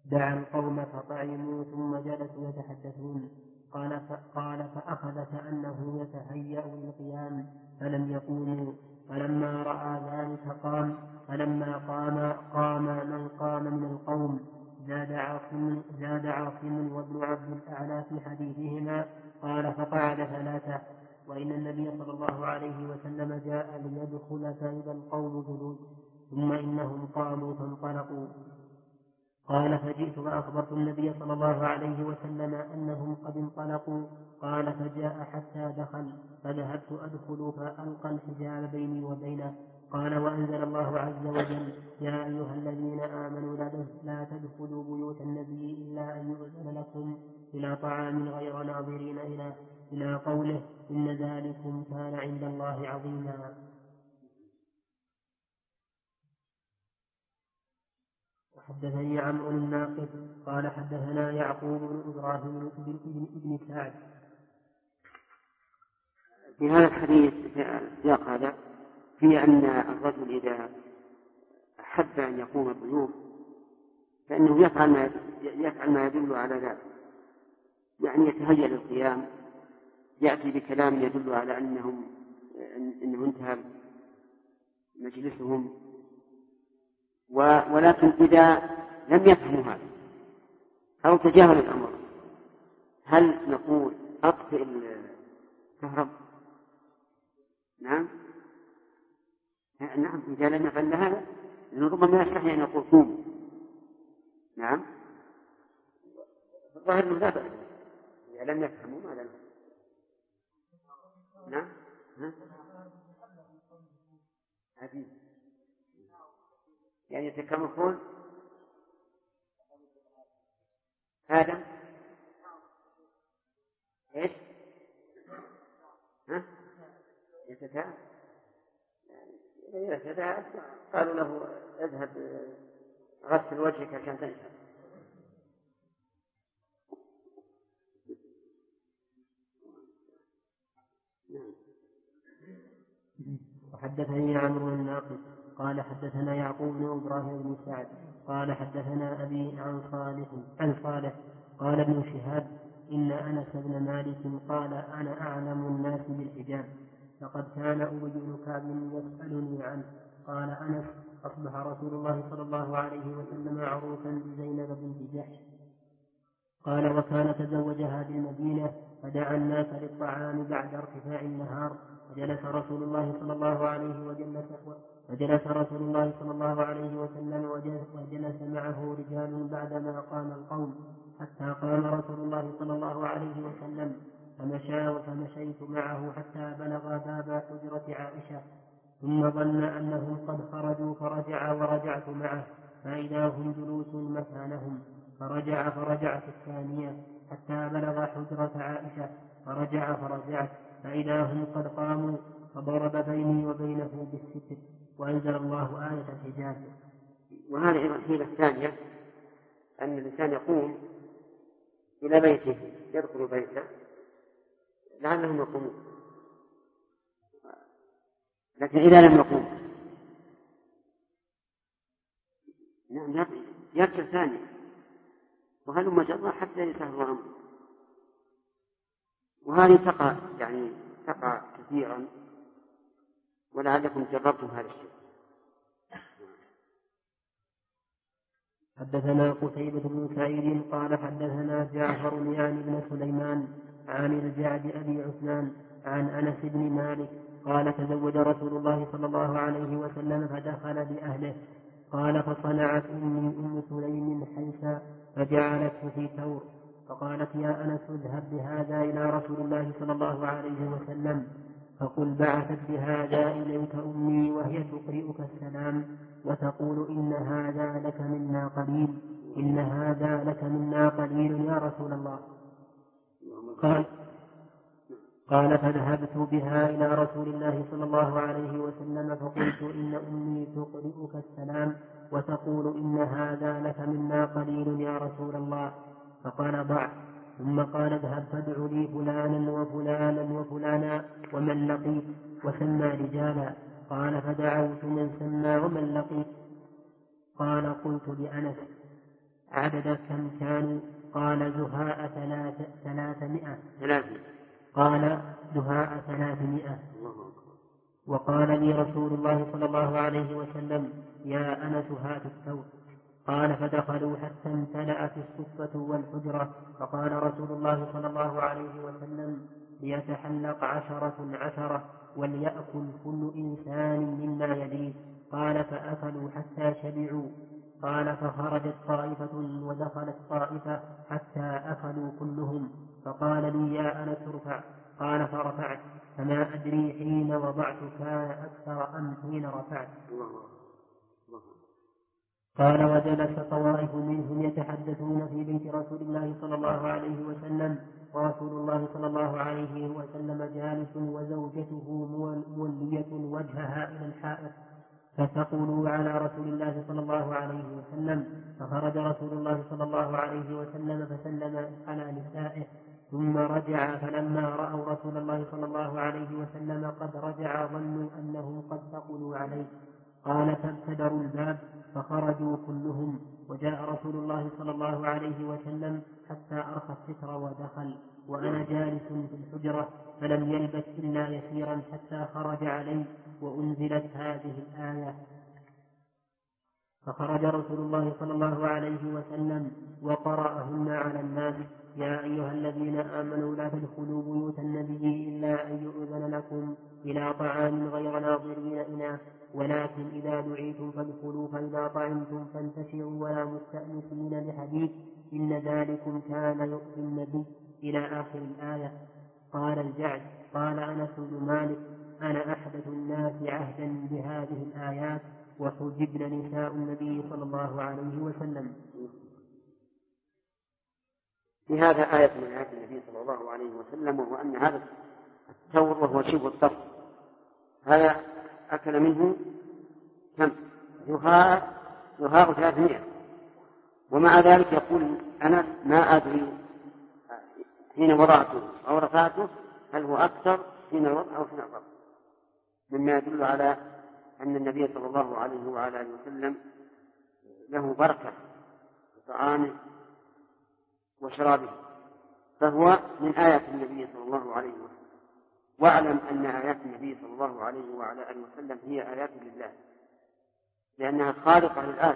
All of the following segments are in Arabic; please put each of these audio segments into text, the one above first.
دعا القوم فطعموا ثم جلسوا يتحدثون. قال فأخذ كأنه يتهيأ للقيام فلم يقوموا. فلما رأى ذلك قام. فلما قام من قام من القوم. زاد عاصم وابن عبد الأعلى في حديثهما. قال فقعد ثلاثة. وإن النبي صلى الله عليه وسلم جاء ليدخل فإذا القوم جلوس ثم إنهم قاموا فانطلقوا. قال فجئت فأخبرت النبي صلى الله عليه وسلم أنهم قد انطلقوا. قال فجاء حتى دخل فذهبت أدخل فألقى الحجاب بيني وبينه. قال وأنزل الله عز وجل يا أيها الذين آمنوا لا تدخلوا بيوت النبي إلا أن يؤذن لكم إلى طعام غير ناظرين إلى قوله إن ذلكم كان عند الله عظيما. حدثني عمرو الناقد قال حدثنا يعقوب بن إبراهيم بن سعد. في هذا الحديث السياق هذا في أن الرجل إذا أحب أن يقوم الضيوف فإنه يفعل ما يدل على ذلك، يعني يتهيأ للقيام، يأتي بكلام يدل على أنه انتهى مجلسهم. ولكن إذا لم يفهموا هذا أو تجاهل الأمر هل نقول أطفئ الكهرب؟ نعم إذا لم يفعل هذا ربما يستحي أن يقول قوموا. نعم الظاهر لا بأس إذا لم يفهموا ماذا نقول. نعم عجيب يعني يتكلمون آدم إيش يتتابع قالوا له اذهب غسل وجهك عشان تنشف. وحدثني عمرو الناقد قال حدثنا يعقوب بن إبراهيم بن سعد قال حدثنا أبي عن صالح قال ابن شهاب إن أنس بن مالك قال أنا أعلم الناس بالحجاب لقد كان أبي بن كعب يسألني عنه. قال أنس أصبح رسول الله صلى الله عليه وسلم عروسا بزينب بنت جحش. قال وكان تزوجها بالمدينة فدعا الناس للطعام بعد ارتفاع النهار فجلس رسول الله صلى الله عليه وسلم وجلس معه رجال بعدما قام القوم حتى قام رسول الله صلى الله عليه وسلم فمشيت معه حتى بلغ باب حجرة عائشة ثم ظن أنهم قد خرجوا فرجع ورجعت معه فإذا هم جلوس مكانهم فرجعت الثانية حتى بلغ حجرة عائشة فرجعت فإذا هم قد قاموا فضرب بيني وبينه بالستر وأنزل الله آية الحجاب. وهذه الحيلة الثانية أن الإنسان يقوم إلى بيته يدخل بيته لعلهم يقومون، لكن إذا لم يقوم يرجع ثاني وهل مجرى حتى يسهل أمره. وهذه تقع كثيرا ولعلكم جربتم هذا الشيء. حدثنا قتيبة بن سعيد قال حدثنا جعفر يعني بن سليمان عن الجعد أبي عثمان عن أنس بن مالك قال تزوج رسول الله صلى الله عليه وسلم فدخل بأهله. قال فصنعت أم سليم حيثا فجعلته في ثور فقالت يا أنس اذهب بهذا إلى رسول الله صلى الله عليه وسلم فقل بعثت بهذا إليك أمي وهي تقرئك السلام وتقول إن هذا لك منا قليل يا رسول الله. قال فذهبت بها إلى رسول الله صلى الله عليه وسلم فقلت إن أمي تقرئك السلام وتقول إن هذا لك منا قليل يا رسول الله. فقال ضع. ثم قال اذهب فادع لي فلانا وفلانا وفلانا ومن لقيت وسمى رجالا. قال فدعوت من سمى ومن لقيت. قال قلت لأنس عدد كم كانوا؟ قال زهاء 300. قال زهاء 300. وقال لي رسول الله صلى الله عليه وسلم يا أنس هات الثوب. قال فدخلوا حتى امتلأت الصفة والحجرة، فقال رسول الله صلى الله عليه وسلم ليتحلق 10 وليأكل كل إنسان مما يليه. قال فأكلوا حتى شبعوا. قال فخرجت طائفة ودخلت طائفة حتى أكلوا كلهم. فقال لي يا أنس ارفع. قال فرفعت، فما أدري حين وضعت كان أكثر أم حين رفعت. قال وجلس طوائف منهم يتحدثون في بيت رسول الله صلى الله عليه وسلم، ورسول الله صلى الله عليه وسلم جالس وزوجته مولية وجهها إلى الحائط، فثقلوا على رسول الله صلى الله عليه وسلم. فخرج رسول الله صلى الله عليه وسلم فسلم على نسائه ثم رجع، فلما رأوا رسول الله صلى الله عليه وسلم قد رجع ظنوا أنهم قد ثقلوا عليه. قال فابتدروا الباب فخرجوا كلهم، وجاء رسول الله صلى الله عليه وسلم حتى أرخى الستر ودخل، وأنا جالس في الحجرة، فلم يلبث إلا يسيرا حتى خرج علي وأنزلت هذه الآية. فخرج رسول الله صلى الله عليه وسلم وقرأهن على الناس: يا أيها الذين آمنوا لا تدخلوا بيوت النبي إلا أن يؤذن لكم إلى طعام غير ناظرين إناه، ولكن إذا دعيتم فادخلوا، فإذا طعمتم فانتشروا ولا مستأنسين لحديث، إن ذلكم كان يؤذي النبي إلى آخر الآية. قال الجعد: قال أنس بن مالك: أنا أحدث الناس عهدا بهذه الآيات، وحجبن نساء النبي صلى الله عليه وسلم. في هذا آية من آيات النبي صلى الله عليه وسلم، وهو أن هذا الثور وهو شبه الطرف هذا أكل منه كم؟ زهاء 300. ومع ذلك يقول أنا ما أدري حين وضعته أو رفعته هل هو أكثر حين الوضع أو حين الرفع، مما يدل على أن النبي صلى الله عليه وعلى آله وسلم له بركة في طعامه وشرابه، فهو من آيات النبي صلى الله عليه وسلم. واعلم أن آيات النبي صلى الله عليه وعلى آله وسلم هي آيات لله، لأنها خارقة للعادة،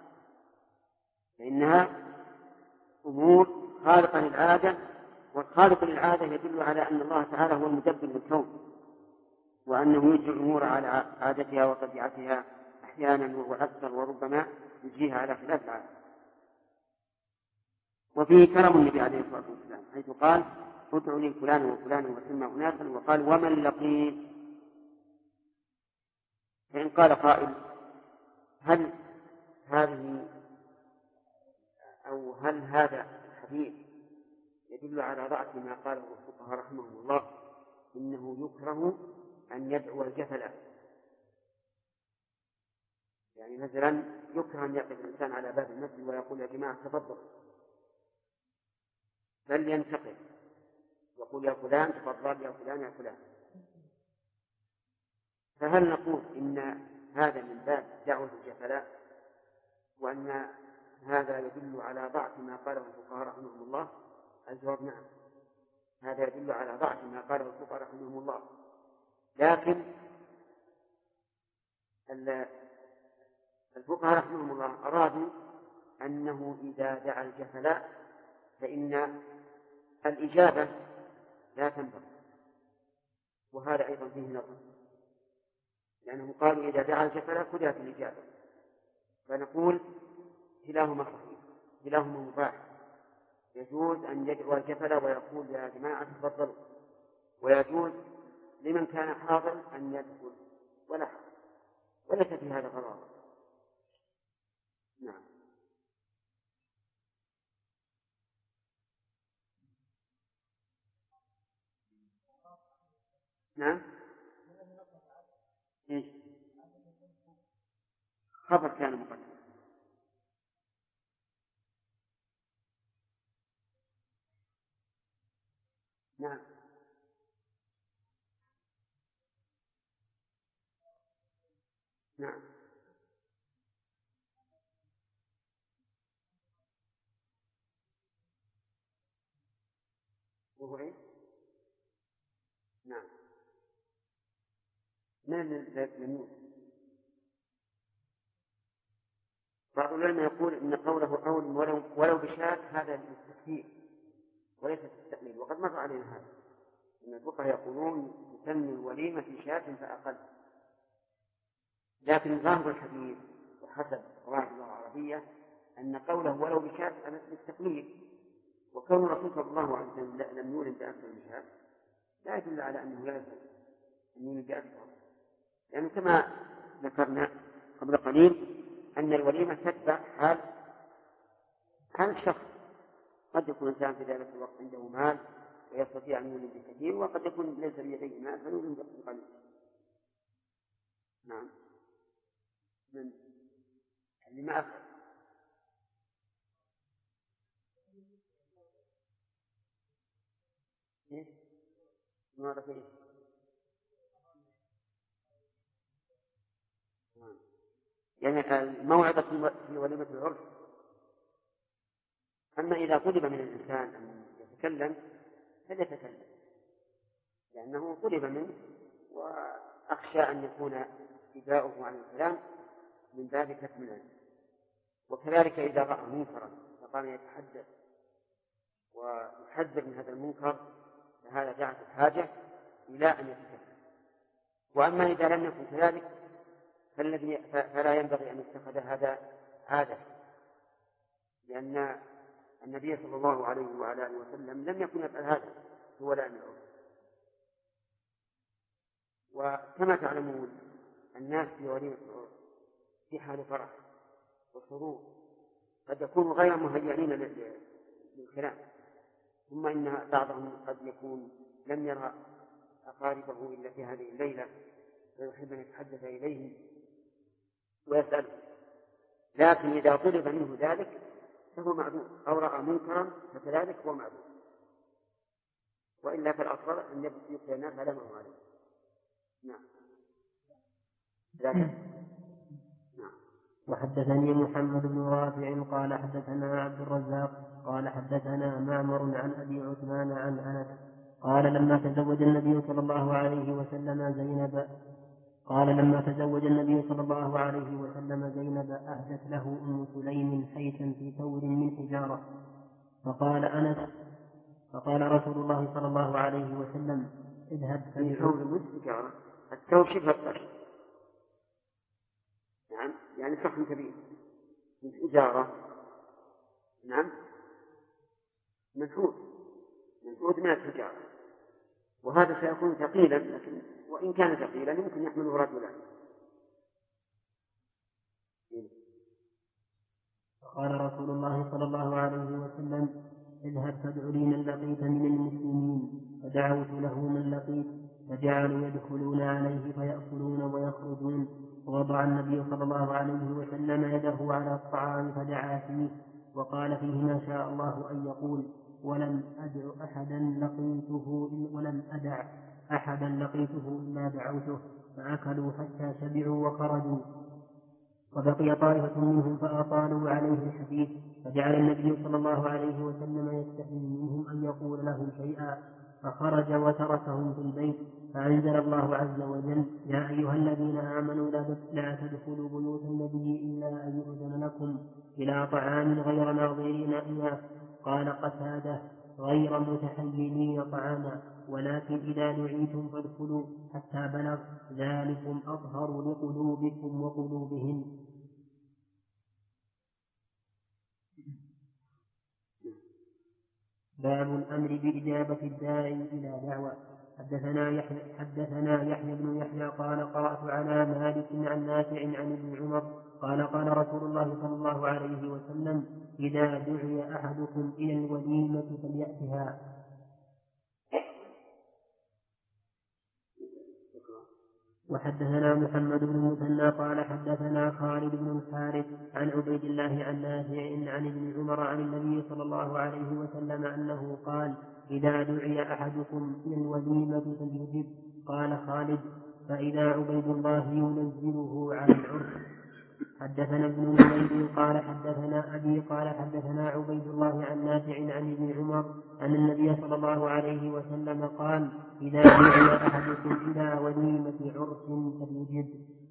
لأنها أمور خارقة للعادة، والخارق للعادة يدل على أن الله تعالى هو المدبر للكون، وأنه يجري الأمور على عادتها وطبيعتها أحيانا وهو أكثر، وربما يجريها على خلاف العادة. وفيه كرم النبي عليه الصلاة والسلام حيث قال: ادعوا لي فلان وفلان وسمى أناسا، وقال: ومن لقيه. فإن قال قائل: هل هذا الحديث يدل على ضعف ما قاله الفقهاء رحمهم الله إنه يكره أن يدعو الجفل؟ يعني مثلا يكره أن يقف الإنسان على باب المسجد ويقول: يا جماعة تفضل، بل ينتقل يقول: يا فلان تفضل، يا فلان يا فلان. فهل نقول إن هذا من باب دعوة الجفلاء، وأن هذا يدل على ضعف ما قاله الفقهاء رحمهم الله؟ الجواب: نعم، هذا يدل على ضعف ما قاله الفقهاء رحمهم الله، لكن الفقهاء رحمهم الله أرادوا أنه إذا دعا الجفلاء فإن الإجابة لا تنبغي، وهذا أيضا فيه نظر، لأنهم قالوا إذا دعا الجفلاء كلها الإجابة، فنقول كلاهما صحيح، كلاهما مباح. يجوز أن يدعو الجفل ويقول: يا جماعة تفضلوا، ويجوز لمن كان حاضر أن يدخل ولا حرج، وليس في هذا غرابة. نعم. نعم. إيش؟ خبر كان مقدم. نعم. نعم. وهو إيه؟ نعم. من لم بعض العلماء يقول إن قوله أول ولو بشاة هذا للتكفير وليس التقليل، وقد مر علينا هذا إن الفقهاء يقولون تسمي الوليمة في شاة فأقل، لكن ظاهر الحديث وحسب قواعد اللغة العربية أن قوله ولو بشاة للتقليل، وكون الرسول صلى الله عليه وسلم لم يولد بأكثر من شاة لا يدل على أنه لا يجوز أن يولد بأكثر، لأنه كما ذكرنا قبل قليل أن الوليمة تتبع حال الشخص. قد يكون الإنسان في ذلك الوقت عنده مال ويستطيع أن يولد بكثير، وقد يكون ليس بيديه مال فيولد بقليل. نعم. من اللي ما أفعل إيه؟ ما أعرف إيه؟ يعني الموعظة في وليمة العرس. أما إذا طلب من الإنسان أن يتكلم فليتكلم، لأنه طلب منه، وأخشى أن يكون إباؤه عن الكلام من باب كتم العلم. وكذلك إذا رأى منكرا فقام يتحدث ويحذر من هذا المنكر فهذا دعت الحاجة إلى أن يتكلم. وأما إذا لم يكن كذلك فلا ينبغي أن يتخذ هذا عادة، لأن النبي صلى الله عليه وعلى آله وسلم لم يكن يفعل هذا هو لا يعرف. وكما تعلمون الناس في وليمة العرس في حال فرح وسرور قد يكونوا غير مهيئين للكلام، ثم إن بعضهم قد يكون لم يرى أقاربه إلا في هذه الليلة ويحب أن يتحدث إليهم ويسأله، لكن إذا طلب منه ذلك فهو معذور، أو رأى منكرا فكذلك هو معذور، وإلا فالأفضل أن يبقي الناس على ما هو عليه. نعم. نعم. وحدثني محمد بن رافع قال حدثنا عبد الرزاق قال حدثنا معمر عن أبي عثمان عن أنس قال لما تزوج النبي صلى الله عليه وسلم زينب أهدت له أم سليم حيثا في ثور من حجارة. فقال رسول الله صلى الله عليه وسلم اذهب في ثور من حجارة. الثور شبه الطرش، نعم، يعني صحن كبير من حجارة، نعم، منحوت من الحجارة، وهذا سيكون ثقيلا، لكن وإن كان ثقيلا يمكن يحمله رجلان. قال رسول الله صلى الله عليه وسلم اذهب فادع لي من لقيت من المسلمين، فدعوت له من لقيت فجعلوا يدخلون عليه فيأكلون ويخرجون، ووضع النبي صلى الله عليه وسلم يده على الطعام فدعا فيه وقال فيه ما شاء الله أن يقول ولم أدع أحدا لقيته إلا دعوته، فأكلوا حتى شبعوا وخرجوا، وبقي طائفة منهم فأطالوا عليه الحديث، فجعل النبي صلى الله عليه وسلم يستحي منهم أن يقول لهم شيئا، فخرج وتركهم في البيت، فأنزل الله عز وجل يا أيها الذين آمنوا لا تدخلوا بيوت النبي إلا أن يؤذن لكم إلى طعام غير ناظرين إناه. قال قتادة غير متحيلين طعاما، ولكن إذا دعيتم فادخلوا حتى بلغ ذلكم أطهر لقلوبكم وقلوبهم. باب الأمر بإجابة الداعي إلى دعوة. حدثنا يحيى بن يحيى قال قرأت على مالك عن نافع عن ابن عمر قال قال رسول الله صلى الله عليه وسلم إذا دعي أحدكم إلى الوليمة فليأتها. وحدثنا محمد بن المثنى قال حدثنا خالد بن الحارث عن عبيد الله عن نافع عن ابن عمر عن النبي صلى الله عليه وسلم أنه قال إذا دعي أحدكم إلى الوليمة فليجب. قال خالد فإذا عبيد الله ينزله على العرس. حدثنا ابن نمير قال حدثنا أبي قال حدثنا عبيد الله عن نافع عن ابن عمر أن النبي صلى الله عليه وسلم قال إذا دعي أحدكم إلى وليمة عرس فليجد.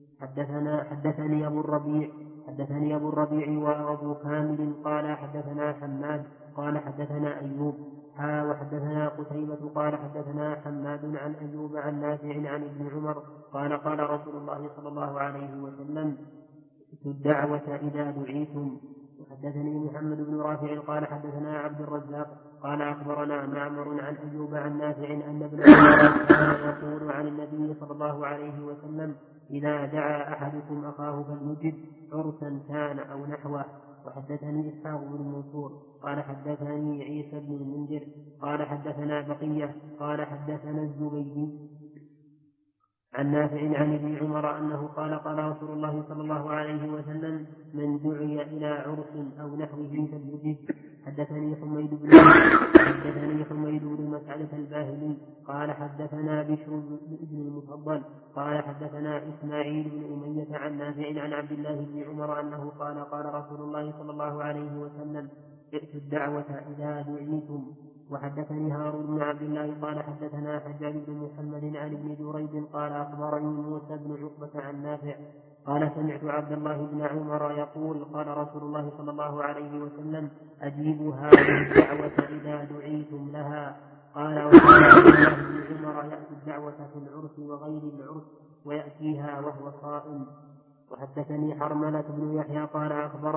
حدثني أبو الربيع وأبو كامل قال حدثنا حماد قال حدثنا أيوب وحدثنا قتيبة قال حدثنا حماد عن أيوب عن نافع عن ابن عمر قال قال رسول الله صلى الله عليه وسلم الدعوة إذا دعيتم. وحدثني محمد بن رافع قال حدثنا عبد الرزاق قال أخبرنا معمر عن أيوب عن نافع أن ابن عمر كان يقول عن النبي صلى الله عليه وسلم إذا دعا أحدكم أخاه فليجد عرسا كان أو نحوه. وحدثني إسحاق بن منصور قال حدثني عيسى بن المنذر قال حدثنا بقية قال حدثنا الزبيدي عن نافع عن ابن عمر أنه قال قال رسول الله صلى الله عليه وسلم من دعي إلى عرس أو نحوه فليجب. حدثني حميد بن مسعدة الباهلي قال حدثنا بشر بن المفضل قال حدثنا إسماعيل بن أمية عن نافع عن عبد الله بن عمر أنه قال قال رسول الله صلى الله عليه وسلم ائتوا الدعوة إذا دعيتم. وحدثني هارون بن عبد الله قال حدثنا حجاج بن محمد عن ابن جريج قال أخبرني موسى بن عقبة عن نافع قال سمعت عبد الله بن عمر يقول قال رسول الله صلى الله عليه وسلم أجيبوا هذه الدعوة إذا دعيتم لها. قال وكان عبد الله بن عمر يأتي الدعوة في العرس وغير العرس ويأتيها وهو صائم. وحدثني حرملة بن يحيى قال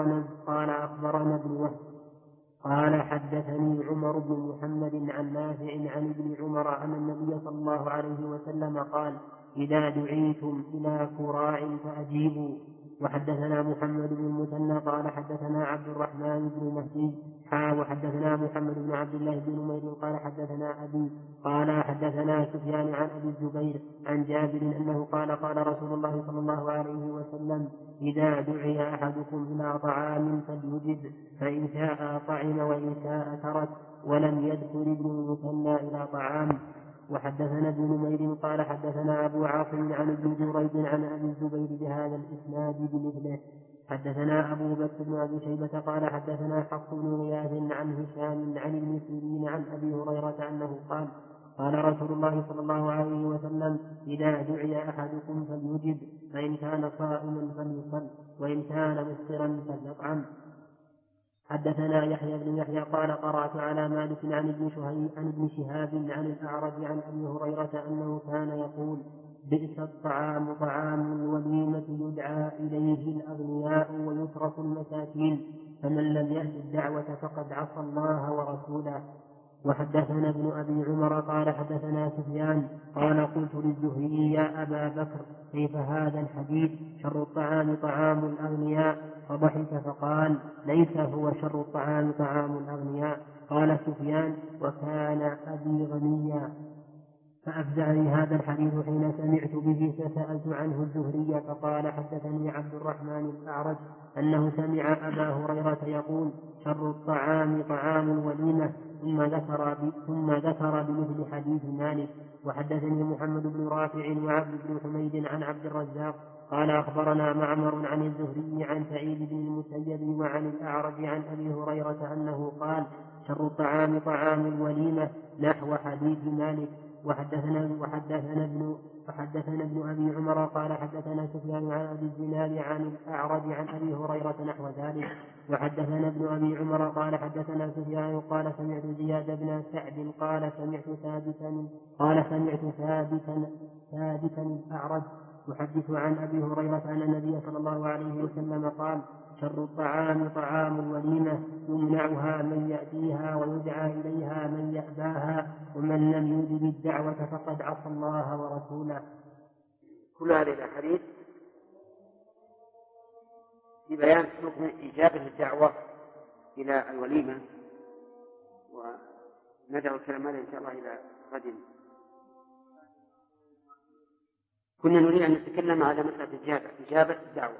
أخبرنا ابن وهب قال حدثني عمر بن محمد عن نافع عن ابن عمر أن النبي صلى الله عليه وسلم قال إذا دعيتم إلى كراع فأجيبوا. وحدثنا محمد بن المثنى قال حدثنا عبد الرحمن بن مهدي وحدثنا محمد بن عبد الله بن نمير قال حدثنا أبي قال حدثنا سفيان عن أبي الزبير عن جابر أنه قال قال رسول الله صلى الله عليه وسلم إذا دعي أحدكم إلى طعام فليجب فإن شاء طعم وإن شاء ترك ولم يدخل ابن المثنى إلى طعام. وحدثنا ابن نمير قال حدثنا أبو عاصم عن ابن جريج عن أبي الزبير بهذا الإسناد بمثله. حدثنا أبو بكر بن أبي شيبة قال حدثنا حفص بن غياث عن هشام عن ابن سيرين عن أبي هريرة أنه قال قال رسول الله صلى الله عليه وسلم إذا دعي أحدكم فليجب فإن كان صائما فليصل وإن كان مفطرا فليطعم. حدثنا يحيى بن يحيى قال قرأت على مالك عن ابن شهاب عن الأعرج عن أبي هريرة أنه كان يقول بئس الطعام طعام الوليمة يدعى إليه الأغنياء ويترك المساكين فمن لم يأت الدعوة فقد عصى الله ورسوله. وحدثنا ابن أبي عمر قال حدثنا سفيان قال قلت للزهري يا أبا بكر كيف هذا الحديث شر الطعام طعام الأغنياء فضحك فقال ليس هو شر الطعام طعام الأغنياء. قال سفيان وكان أبي غنيا فأفزعني هذا الحديث حين سمعت به فسألت عنه الزهري فقال حدثني عبد الرحمن الأعرج أنه سمع أبا هريرة يقول شر الطعام طعام الوليمة ثم ذكر بمثل حديث مالك. وحدثني محمد بن رافع وعبد بن حميد عن عبد الرزاق قال أخبرنا معمر عن الزهري عن سعيد بن المسيب وعن الأعرج عن أبي هريرة أنه قال شر الطعام طعام الوليمة نحو حديث مالك. وحدثنا ابن أبي عمر قال حدثنا سفيان عن أبي الزناد عن الأعرج عن أبي هريرة نحو ذلك. وحدثنا ابن أبي عمر قال حدثنا سفيان قال سمعت زياد بن سعد قال سمعت ثابتا الأعرج يحدث عن أبي هريرة أن النبي صلى الله عليه وسلم قال شر الطعام طعام الوليمة يمنعها من يأتيها ويدعى إليها من يأباها ومن لم يجب الدعوة فقد عصى الله ورسوله. كل هذه الأحاديث في بيان حكم إجابة الدعوة إلى الوليمة وندعو الكلام هذا إن شاء الله إلى غد. كنا نريد أن نتكلم على مسألة إجابة الدعوة.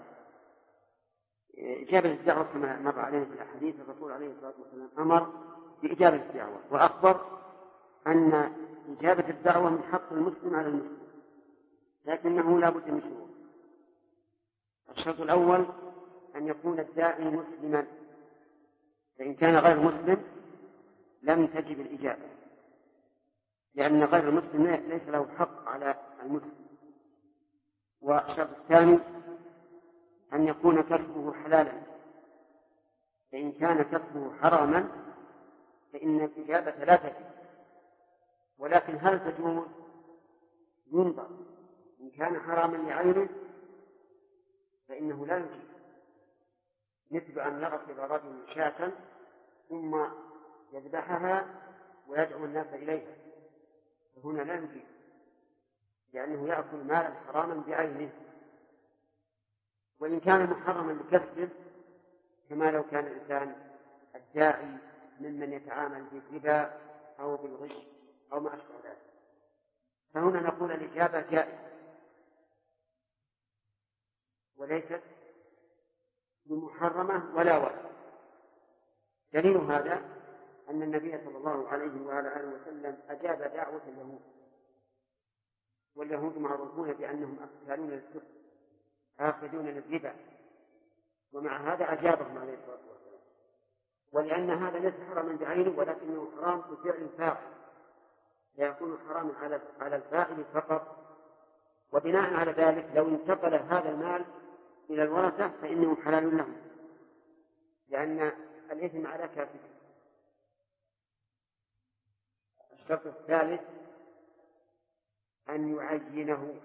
إجابة الدعوة كما مر علينا في الحديث الرسول عليه الصلاة والسلام أمر بإجابة الدعوة وأخبر أن إجابة الدعوة من حق المسلم على المسلم لكنه لا بد من شروط. الشرط الأول أن يكون الداعي مسلما، فإن كان غير مسلم لم تجب الإجابة، لأن غير المسلم ليس له حق على المسلم. والشرط الثاني أن يكون كسبه حلالا، فإن كان كسبه حراما فإن الإجابة لا تجب. ولكن هل تجوز؟ ينظر، إن كان حراما لعينه فإنه لا يجيب، مثل أن يغسل رجل شاة ثم يذبحها ويدعو الناس إليها، فهنا لا يجيب لأنه يأكل مالا حراما بعينه. وإن كان محرما لكسبه كما لو كان الإنسان الداعي ممن يتعامل بالربا أو بالغش أو ما أشبه ذلك، فهنا نقول الإجابة جائزة وليست بمحرمة ولا. دليل هذا أن النبي صلى الله عليه وعلى آله وسلم أجاب دعوة اليهود، واليهود معروفون بأنهم أكثرون للسحت آخذون للربا، ومع هذا أجابهم عليه الصلاة والسلام. ولأن هذا ليس حراما بعينه ولكنه حرام بفعل الفاعل، فيكون حراما على الفاعل فقط. وبناء على ذلك لو انتقل هذا المال إلى الورثة فإنه حلال لهم، لأن الإثم على كافر. الشرط الثالث أن يعينه،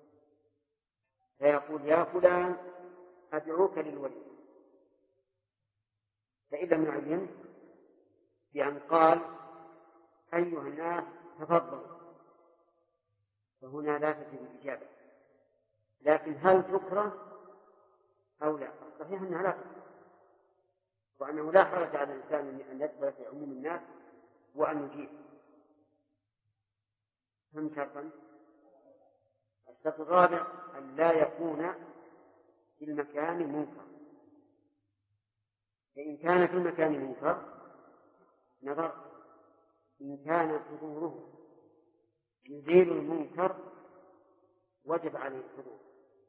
فيقول يا فلان أدعوك للولي، فإن لم يعين بأن قال أيها الناس تفضلوا، فهنا لا تجب الإجابة. لكن هل تكره أو لا؟ الصحيح أنها لا تكره، وأنه لا حرج على الإنسان أن يدخل في عموم الناس وأن يجيب. هم شرطا. الشرط الرابع أن لا يكون في المكان منكر، فإن كان في المكان منكر نظر، إن كان حضوره يزيل المنكر وجب عليه الحضور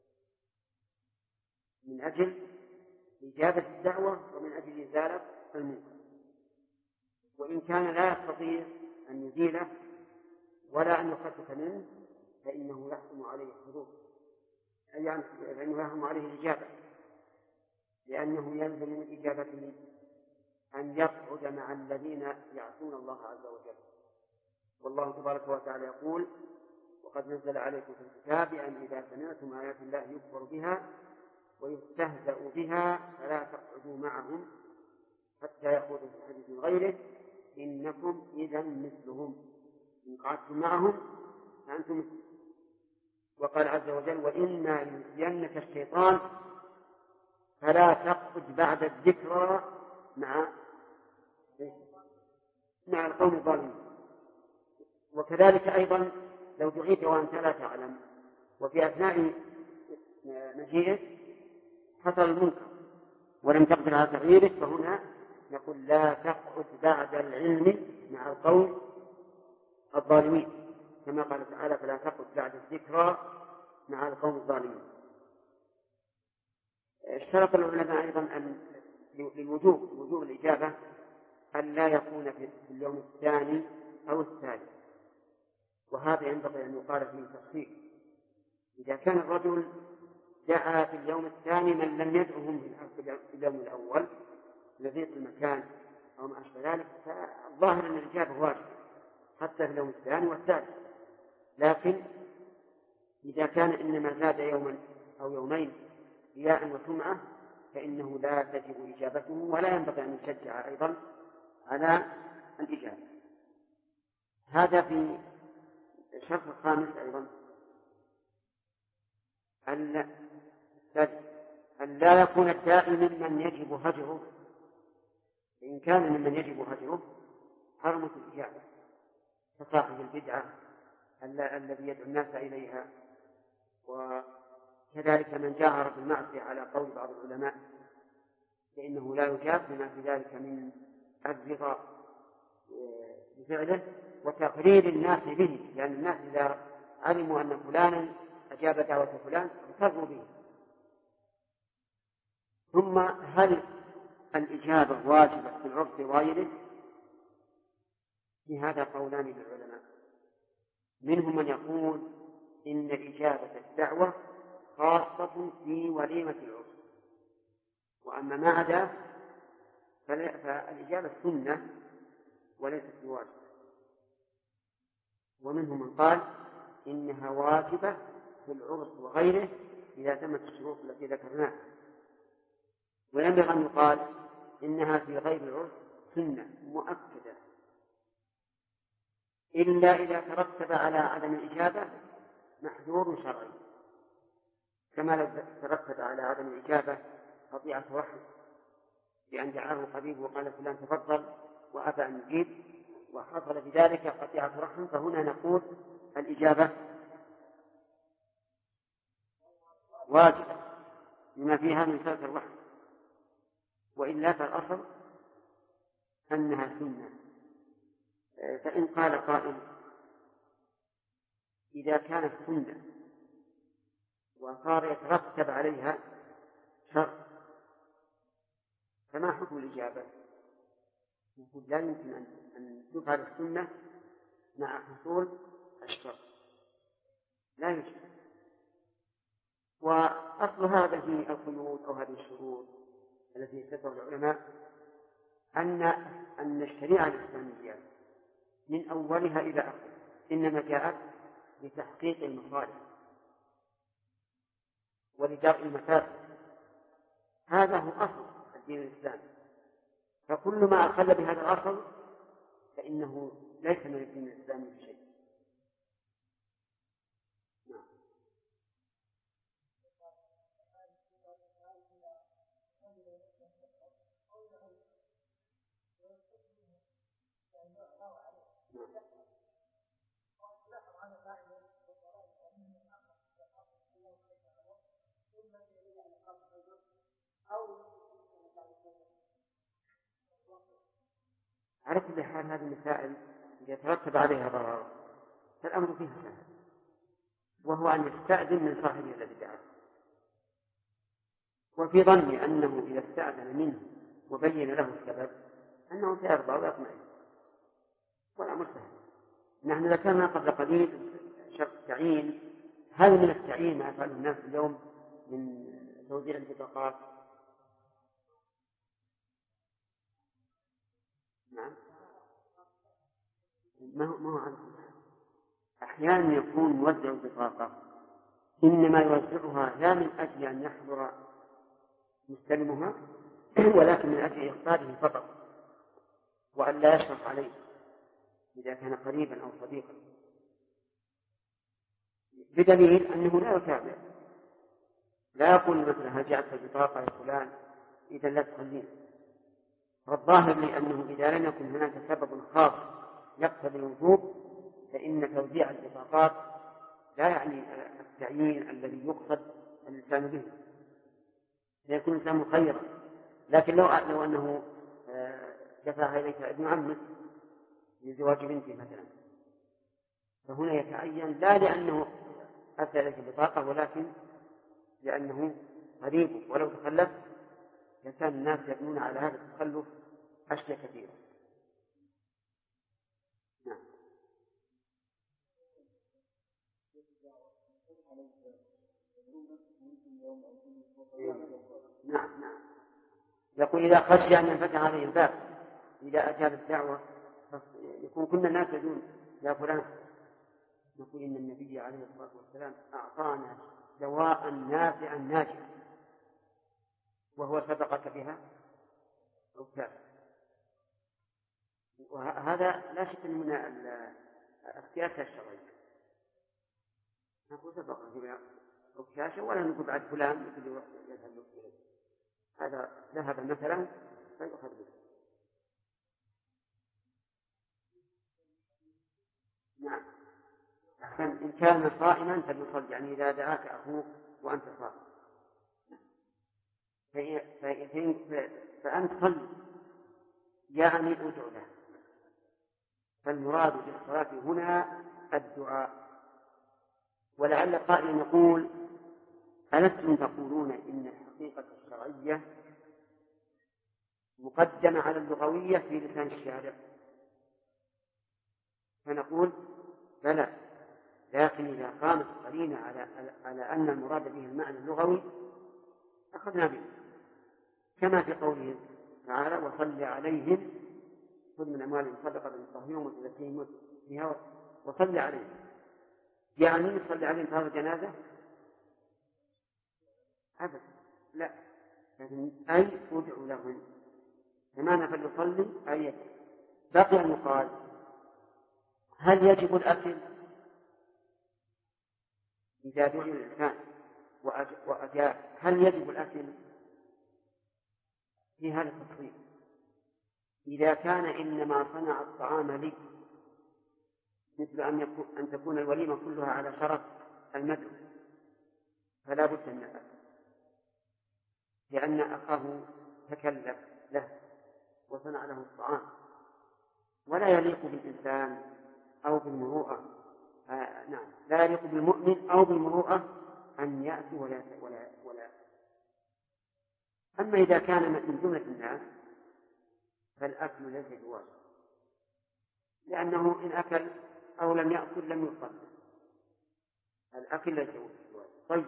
من أجل إجابة الدعوة ومن أجل إزالة المنكر. وإن كان لا يستطيع أن يزيله ولا أن يخفف منه فإنه يحكم عليه الحضور، يعني فإنه يحكم عليه الإجابة، لأنه يلزم من إجابته أن يقعد مع الذين يعصون الله عز وجل. والله تبارك وتعالى يقول وقد نزل عليكم في الكتاب أن إذا سمعتم آيات الله يكفر بها ويستهزأ بها فلا تقعدوا معهم حتى يخوضوا في حديث غيره إنكم إذا مثلهم، إن قعدتم معهم فأنتم مثلهم. وقال عز وجل وإما ينسينك الشيطان فلا تقعد بعد الذكرى مع القوم الظالمين. وكذلك أيضا لو دعيت وأنت لا تعلم وفي أثناء مجيئك حصل المنكر ولم تقدر على تغييره، فهنا نقول لا تقعد بعد العلم مع القوم الظالمين، كما قال تعالى فلا تقعد بعد الذكرى مع القوم الظالمين. اشترط العلماء أيضا أن للوجوب الإجابة أن لا يكون في اليوم الثاني أو الثالث، وهذا ينبغي أن يقال فيه تفصيل. إذا كان الرجل دعا في اليوم الثاني من لم يدعهم في اليوم الأول لضيق المكان أو ما أشبه ذلك، فالظاهر أن الإجابة واجبة حتى في اليوم الثاني والثالث. لكن إذا كان إنما زاد يوما أو يومين رياء وسمعة فإنه لا تجب إجابته، ولا ينبغي أن يشجع أيضا على الإجابة. هذا في الشرط الخامس أيضا أن لا يكون الداعي ممن يجب هجره، فإن كان ممن يجب هجره حرمت الإجابة، كصاحب البدعة الذي يدعو الناس إليها، وكذلك من جاهر بالمعصية على قول بعض العلماء فإنه لا يجاب بما في ذلك من الرضا بفعله وتقرير الناس به، لأن الناس إذا علموا أن فلانا أجاب دعوة فلان اغتروا به. ثم هل الإجابة واجبة في العرف وغيره؟ في هذا قولان للعلماء، منهم من يقول إن إجابة الدعوة خاصة في وليمة العرس، وأما ما عدا فالإجابة سنة وليست بواجبة. ومنهم من قال إنها واجبة في العرس وغيره إذا تمت الشروط التي ذكرناها، وينبغي أن يقال إنها في غير العرس سنة مؤكدة، إلا إذا ترتب على عدم الإجابة محذور شرعي، كما لو ترتب على عدم الإجابة قطيعة رحم، بأن دعاه قريب وقال فلان تفضل وأبى أن يجيب وحصل بذلك قطيعة رحم، فهنا نقول الإجابة واجبة بما فيها من صلة الرحم، وإلا فالأصل أنها سنة. فإن قال قائل إذا كانت سنة وصار يترتب عليها شر فما حكم الإجابة؟ يقول لا يمكن أن تفعل السنة مع حصول الشر، لا يمكن. وأصل هذه القيود أو هذه الشروط التي ذكرها العلماء أن الشريعة الإسلامية من أولها إلى آخرها إنما جاءت لتحقيق المصالح ولدرء المفاسد، هذا هو أصل الدين الإسلامي، فكل ما أخل بهذا الأصل فإنه ليس من الدين الإسلامي بشيء. على كل حال هذه المسائل إذا ترتب عليها ضرر فالأمر فيها سهل، وهو أن يستأذن من صاحبه الذي دعاه، وفي ظني أنه إذا استأذن منه وبين له السبب أنه سيرضى ويطمئن، والأمر سهل. نحن ذكرنا قبل قليل شرط التعيين، هذا من التعيين ما يفعله الناس اليوم من توزيع البطاقات. نعم، ما هو عنه. أحيانا يكون موزع البطاقة إنما يوزعها لا من أجل أن يحضر مستلمها ولكن من أجل إخباره فقط، وأن لا يشرف عليه إذا كان قريبا أو صديقا، بدليل أنه لا يتابع، لا يقول مثلا هل جاءت البطاقة يا فلان إذا لا تخلينا. والظاهر لي أنه إذا لم يكن هناك سبب خاص يقتضي الوجوب فإن توزيع البطاقات لا يعني التعيين الذي يقصد الإنسان به، سيكون الإنسان مخيرا. لكن لو أنه دفع إليك ابن عمك لزواج بنته مثلا، فهنا يتعين لا لأنه أتى إليك البطاقة ولكن لأنه قريب، ولو تخلف كان الناس يبنون على هذا التخلف أشياء كثيرة. نعم. نعم. يقول إذا خشي أن ينفتح عليه الباب إذا أجاب الدعوة يكون كل الناس يدون يا فلان، نقول إن النبي عليه الصلاة والسلام أعطانا دواء نافعا ناجعا وهو سبقك بها عكاش، وهذا لا شك من السياسة الشرعية، نقول سبقك بها عكاشة ولا نقول بعد فلان يذهب إليه، هذا ذهب مثلا فيؤخذ به. نعم. أحسن، إن كان صائما فليصل، يعني إذا دعاك أخوك وأنت صائم فأنت صل يعني ادعو له، فالمراد بالصلاة هنا الدعاء. ولعل قائل يقول ألستم تقولون إن الحقيقة الشرعية مقدمة على اللغوية في لسان الشارع؟ فنقول بلى، لكن إذا قامت قرينة على أن المراد به المعنى اللغوي أخذنا به، كما في قوله تعالى وصل عليهم خذ من أموالهم صدقة تطهرهم وتزكيهم بها وصل عليهم، يعني صل عليهم فرض جنازة؟ أبدا لا، أي ادعو لهم، بمعنى فليصلي أي يدعو. بقي أن يقال هل يجب الأكل إذا دعي الإنسان وأجاب؟ هل يجب الأكل؟ في هذا التفصيل إذا كان إنما صنع الطعام لي، مثل أن تكون الوليمة كلها على شرف المدعو، فلا بد من الأكل، لأن أخاه تكلف له وصنع له الطعام، ولا يليق بالإنسان أو بالمروءة نعم لا يليق بالمؤمن أو بالمروءة أن يأتوا ولا. أما إذا كان من جملة الناس فالأكل ليس بواجب، لأنه إن أكل أو لم يأكل لم يصلي، الأكل ليس بواجب. طيب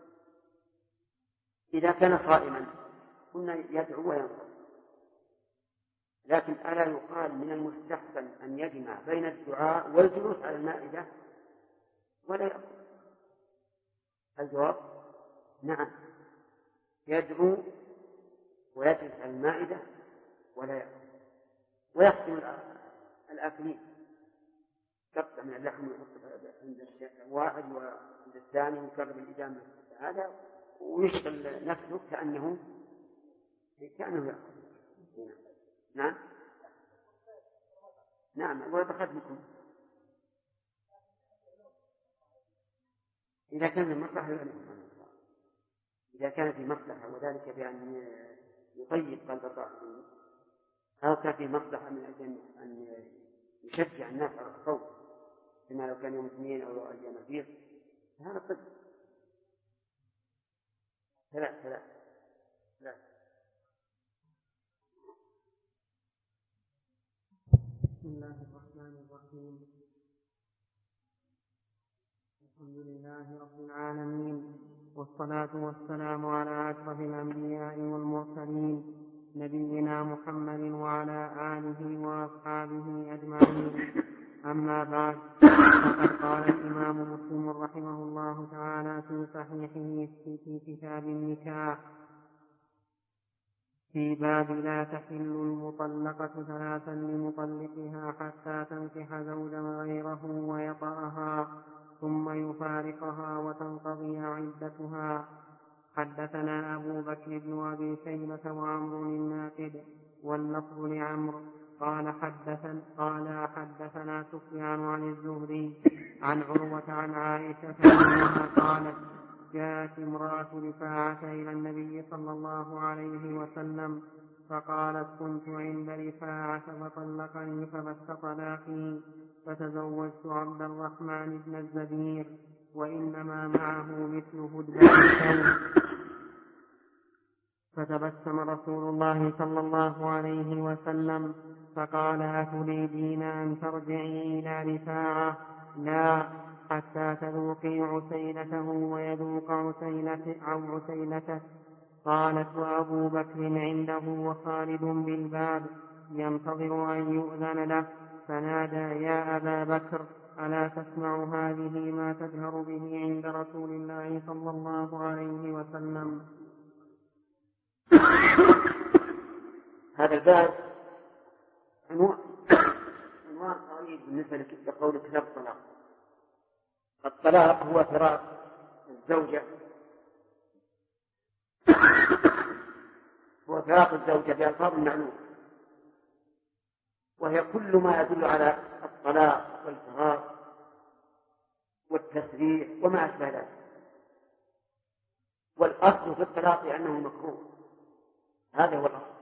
إذا كان صائما قلنا يدعو وينصر، لكن ألا يقال من المستحسن أن يجمع بين الدعاء والجلوس على المائدة ولا يأكل؟ الجواب نعم، يدعو ويجلس على المائدة ولا يأكل، ويختم الآكلين قطع من اللحم عند واحد وعند الثاني ويقرب الإدام هذا ويشغل نفسه كأنه يأكل. نعم نعم ويتخذ إذا كان في مصلحة إذا كان في مصلحة وذلك بأن يطيب قلب صاحبه، أو كان في مصلحة من أجل أن يشجع الناس على الصوم كما لو كان يوم اثنين أو أيام البيض، هذا طيب. لا بسم الله الرحمن الرحيم. الحمد لله رب العالمين، والصلاة والسلام على أشرف الأنبياء والمرسلين نبينا محمد وعلى آله وأصحابه أجمعين. أما بعد، فقد قال الإمام مسلم رحمه الله تعالى في صحيحه في كتاب النكاح في باب لا تحل المطلقة ثلاثا لمطلقها حتى تنكح زوجا غيره ويطأها ثم يفارقها وتنقضي عدتها. حدثنا أبو بكر بن أبي شيبة وعمرو الناقد واللفظ لعمرو قال حدثنا سفيان عن الزهري عن عروة عن عائشة أنها قالت جاءت امرأة رفاعة إلى النبي صلى الله عليه وسلم فقالت كنت عند رفاعة فطلقني فبت طلاقي فتزوجت عبد الرحمن بن الزبير وإنما معه مثل هدبة الثوب. فتبسم رسول الله صلى الله عليه وسلم فقال أتريدين أن ترجعي إلى رفاعة؟ لا، حتى تذوقي عسيلته ويذوق عسيلته. قالت وأبو بكر عنده وخالد بالباب ينتظر أن يؤذن له، فنادى يا أبا بكر ألا تسمع هذه ما تجهر به عند رسول الله صلى الله عليه وسلم. هذا الباب عنوان قريب بالنسبة لقول كتاب الطلاق. الطلاق هو فراق الزوجة بألفاظ معلومة، وهي كل ما يدل على الطلاق والفراق والتسريح وما أشبه ذلك. والأصل في الطلاق أنه مكروه، هذا هو الأصل،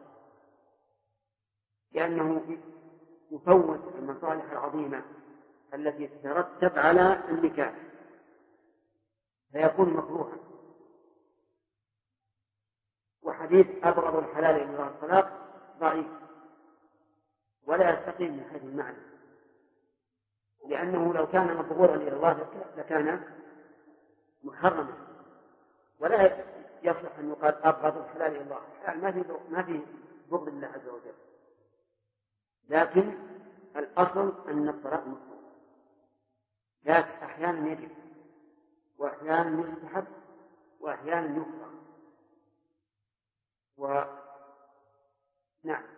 لأنه يفوت المصالح العظيمة التي تترتب على النكاح فيكون مكروها. فحديث أبغض الحلال إلى الله الطلاق ضعيف ولا يستقيم من حيث المعنى، لأنه لو كان مبغوضا إلى الله لكان محرما، ولا يصلح أن يقال أبغض الحلال إلى الله. الحلال ما في بغض الله عز وجل، لكن الأصل أن الطلاق مطلوب، لكن أحيانا يجب وأحيانا يستحب وأحيانا يكره. نعم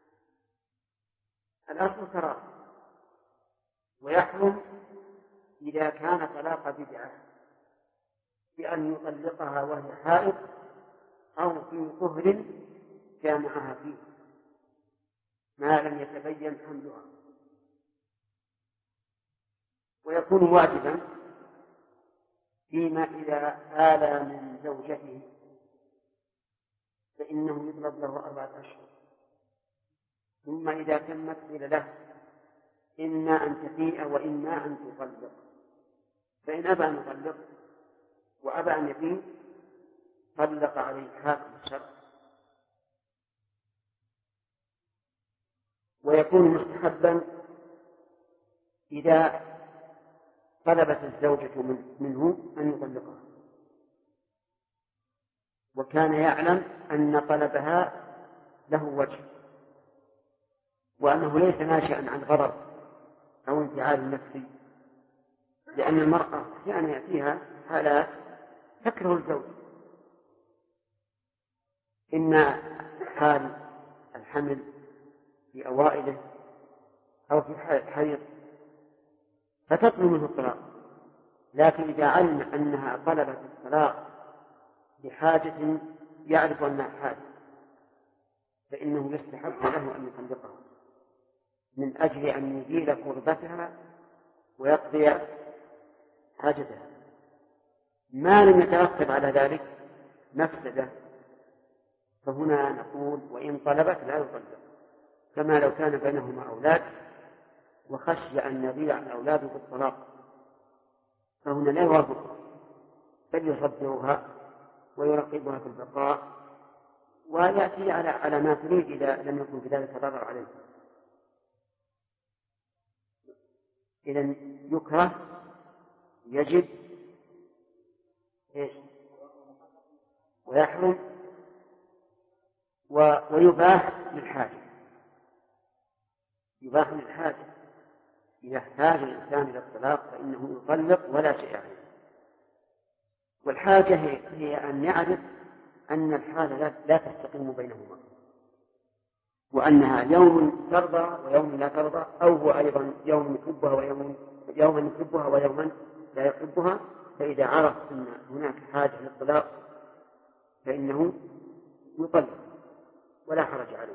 الأصل كراهة، ويحرم إذا كان طلاق بدعة بأن يطلقها وهي حائض أو في طهر جامعها فيه ما لم يتبين حملها، ويكون واجبا فيما إذا آل من زوجته فإنه يطلب له 4 أشهر، ثم إذا تمت قيل له إما أن تفيء وإما أن تطلق، فإن أبى أن يطلق وأبى أن يفيء طلق عليه حاكم الشرع. ويكون مستحبا إذا طلبت الزوجة منه أن يطلقها وكان يعلم أن طلبها له وجه وأنه ليس ناشئا عن غضب أو انفعال نفسي، لأن المرأة أحيانا يأتيها حالات تكره الزوج، إما حال الحمل في أوائله أو في حيض فتطلب منه الطلاق، لكن إذا علم أنها طلبت الطلاق بحاجة يعرف أنها حاجة فإنه يستحب له أن يطلقها من أجل أن يزيل كربتها ويقضي حاجتها. ما لم يترتب على ذلك مفسدة فهنا نقول وإن طلبت لا يطلق، كما لو كان بينهما أولاد وخشي أن يضيع الأولاد بالطلاق فهنا لا يوافق بل يصبرها ويرقبها في البقاء ويأتي على ما تريد إذا لم يكن بذلك ضرر عليه. إذن يكره يجب ويحرم ويباح للحاجة، يباح للحاجة إذا احتاج الإنسان إلى الطلاق فإنه يطلق ولا شيء عليه. والحاجة هي أن يعرف أن الحالة لا تستقيم بينهما وأنها يوم ترضى ويوم لا ترضى، أو هو أيضا يوم يحبها يوما يحبها ويوما لا يحبها، فإذا عرف أن هناك حاجة للطلاق فإنه يطلق ولا حرج عليه.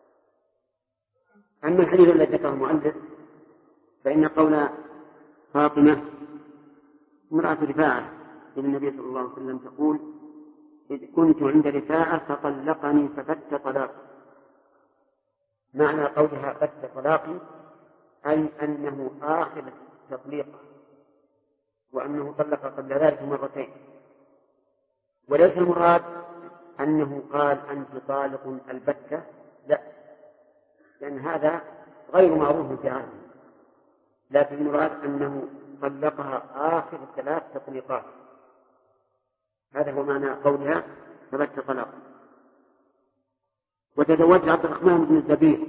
أما الحديث الذي ذكره المؤلف فإن قول فاطمة امرأة رفاعة إلى النبي صلى الله عليه وسلم تقول إذ كنت عند رفاعة فطلقني فبت طلاقي، معنى قولها بت طلاقي أي أنه آخر تطليق وأنه طلق قبل ذلك مرتين، وليس المراد أنه قال أنت طالق البتة، لا، لأن هذا غير معروف في عهده، لكن المراد أنه طلقها آخر 3 تطليقات، هذا هو معنى قولها فبت طلاقا. وتزوج عبد الرحمن بن الزبير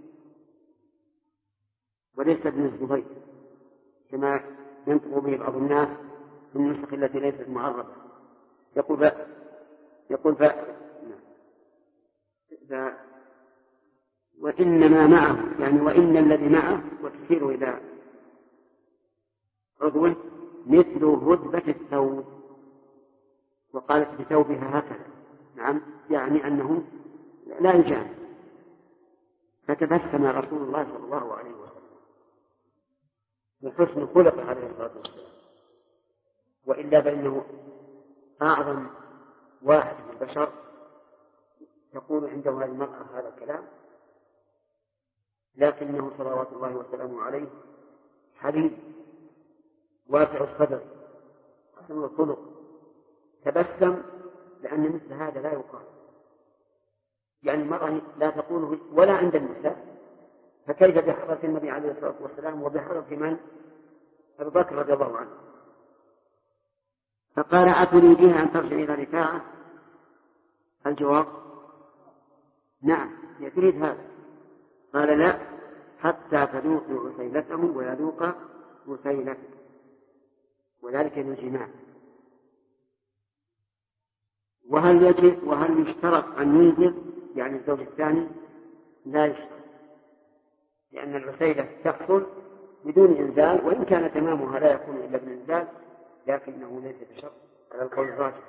وليس ابن الزبير كما ينطق به بعض الناس في النسخ التي ليست معربة، يقول وإنما معه، يعني وإن الذي معه وتشير إلى عضوه مثل هدبة الثوب، وقالت بثوبها هكذا، نعم، يعني أنه لا يجامل. فتبسم رسول الله صلى الله عليه وسلم بحسن خلق عليه الصلاة والسلام، وإلا فإنه أعظم واحد من البشر تقول عنده هذه المرأة هذا الكلام، لكنه صلوات الله وسلامه عليه حليم واسع الصدر حسن الخلق، تبسم لأن مثل هذا لا يقال، يعني المرأة لا تقوله ولا عند النساء، فكيف بحضرة النبي عليه الصلاة والسلام وبحضرة من؟ أبو بكر رضي الله عنه. فقال أتريدين أن ترجعي إلى رفاعة؟ الجواب نعم، يريد هذا. قال لا، حتى تذوقي عسيلته ويذوق عسيلتك، وذلك بالجماع. وهل يشترط أن ينزل يعني الزوج الثاني؟ لا يشترط، لأن العسيلة تحصل بدون إنزال، وإن كان تمامها لا يكون إلا بالإنزال، لكنه ليس بشرط على القول الراجح.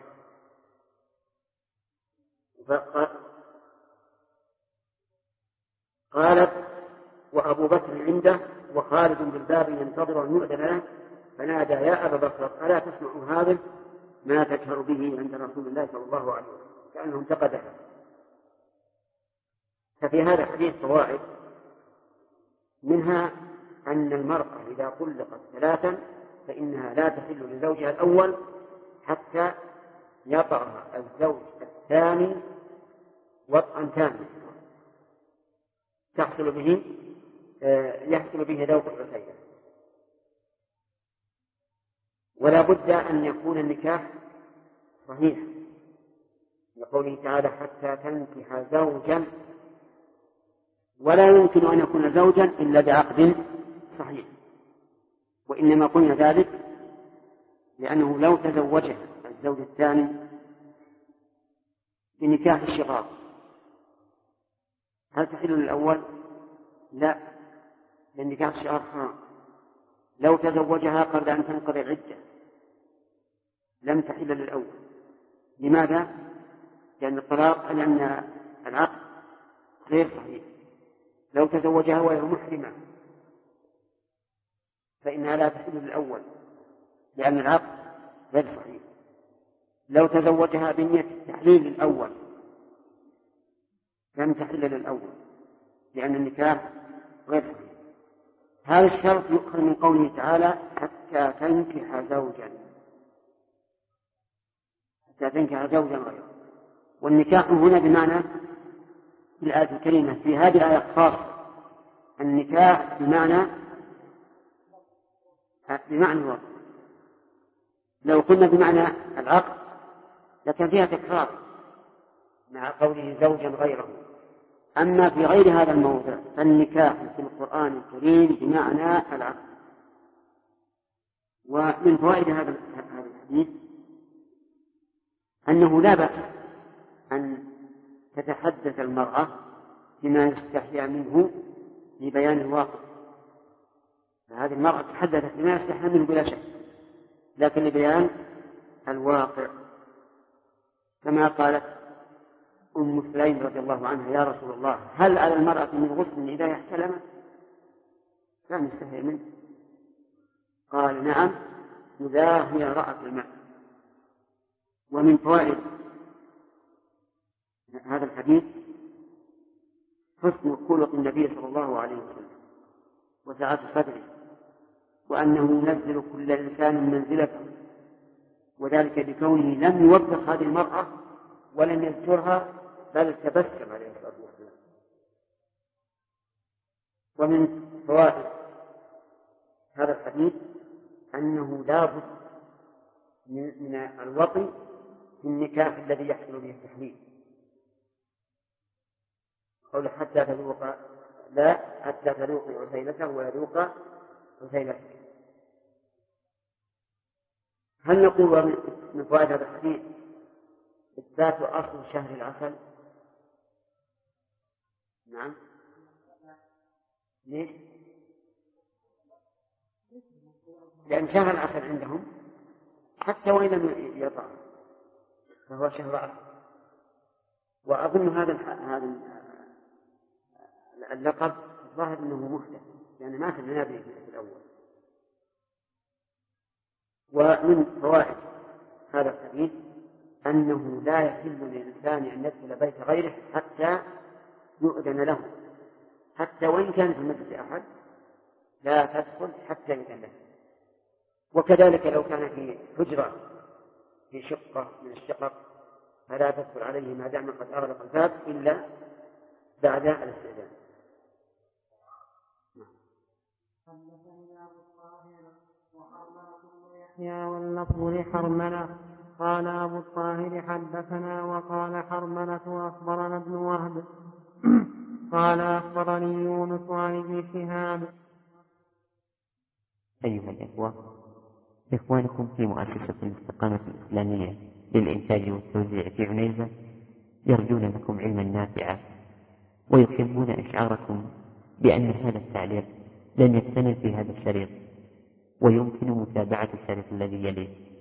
قالت وأبو بكر عنده وخالد بالباب ينتظر أن يؤذن له، فنادى يا أبا بكر ألا تسمع هذا ما تجهر به عند رسول الله صلى الله عليه وسلم، كأنه انتقدها. ففي هذا الحديث فوائد، منها أن المرأة إذا طلقت ثلاثا فإنها لا تحل لزوجها الأول حتى يطأها الزوج الثاني وطئا تاما يحصل به ذوق العسيلة. ولا بد أن يكون النكاح صحيح، لقوله تعالى حتى تنكح زوجا، ولا يمكن أن يكون زوجا إلا بعقد صحيح. وإنما قلنا ذلك لأنه لو تزوجها الزوج الثاني بنكاح الشغار هل تحل للأول؟ لا، لأن نكاح الشغار حرام. لو تزوجها قبل أن تنقضي العدة لم تحل للأول. لماذا؟ لأن العقد غير صحيح. لو تزوجها وهي محرمة فإنها لا تحل للأول لأن العقد غير صحيح. لو تزوجها بنية التحليل الأول لم تحل للأول لأن النكاح غير صحيح. هذا الشرط يؤخذ من قوله تعالى حتى تنكح زوجا، حتى تنكح زوجا غيره. والنكاح هنا بمعنى في الآية الكريمة في هذه الآية خاصة، النكاح بمعنى الوقت. لو قلنا بمعنى العقد لكن فيها تكرار مع قوله زوجا غيره. أما في غير هذا الموضع فالنكاح في القرآن الكريم بمعنى العقد. ومن فوائد هذا الحديث أنه لا بأس أن تتحدث المرأة بما يستحيا منه لبيان الواقع. فهذه المرأة تحدثت بما يستحيا منه بلا شك، لكن لبيان الواقع، كما قالت أم سليم رضي الله عنها يا رسول الله هل على المرأة من غسل إذا احتلمت؟ كان يستحي منه. قال نعم إذا هي رأت الماء. ومن فوائد هذا الحديث حسن خلق النبي صلى الله عليه وسلم وسعة صدره، وأنه ينزل كل إنسان منزلته، وذلك بكونه لم يوبخ هذه المرأة ولم يذكرها بل تبسم عليه الصلاة والسلام. ومن فوائد هذا الحديث أنه لا بد من الوطي في النكاح الذي يحصل به التحليل. قول حتى تذوق، لا حتى تذوق عسيلته ويذوق عسيلتك. هل نقول من فوائد هذا الحديث إثبات أصل شهر العسل؟ نعم. ليش؟ لأن شهر العسل عندهم حتى وإن لم يطع فهو شهر عسل. وأظن هذا اللقب ظاهر أنه محدث لأن ما سمعنا به في الأول. ومن فوائد هذا الحديث أنه لا يحل للإنسان أن يدخل بيت غيره حتى يؤذن له، حتى وإن كان في المسجد أحد لا تدخل حتى يؤذن له. وكذلك لو كان في حجرة في شقة من الشقق فلا تدخل عليه ما دام قد أغلق الباب إلا بعد الاستئذان. يحيى واللفظ لحرملة. قال أبو الطاهر حدثنا وقال حرملة أخبرنا ابن وهب قال أخبرني يونس عن ابن شهاب. أيها الإخوة، إخوانكم في مؤسسة الاستقامة الإسلامية للإنتاج والتوزيع في عنيزة يرجون لكم علما نافعا، ويحبون إشعاركم بأن هذا التعليق لن يكتمل في هذا الشريط، ويمكن متابعة الشريط الذي يليه.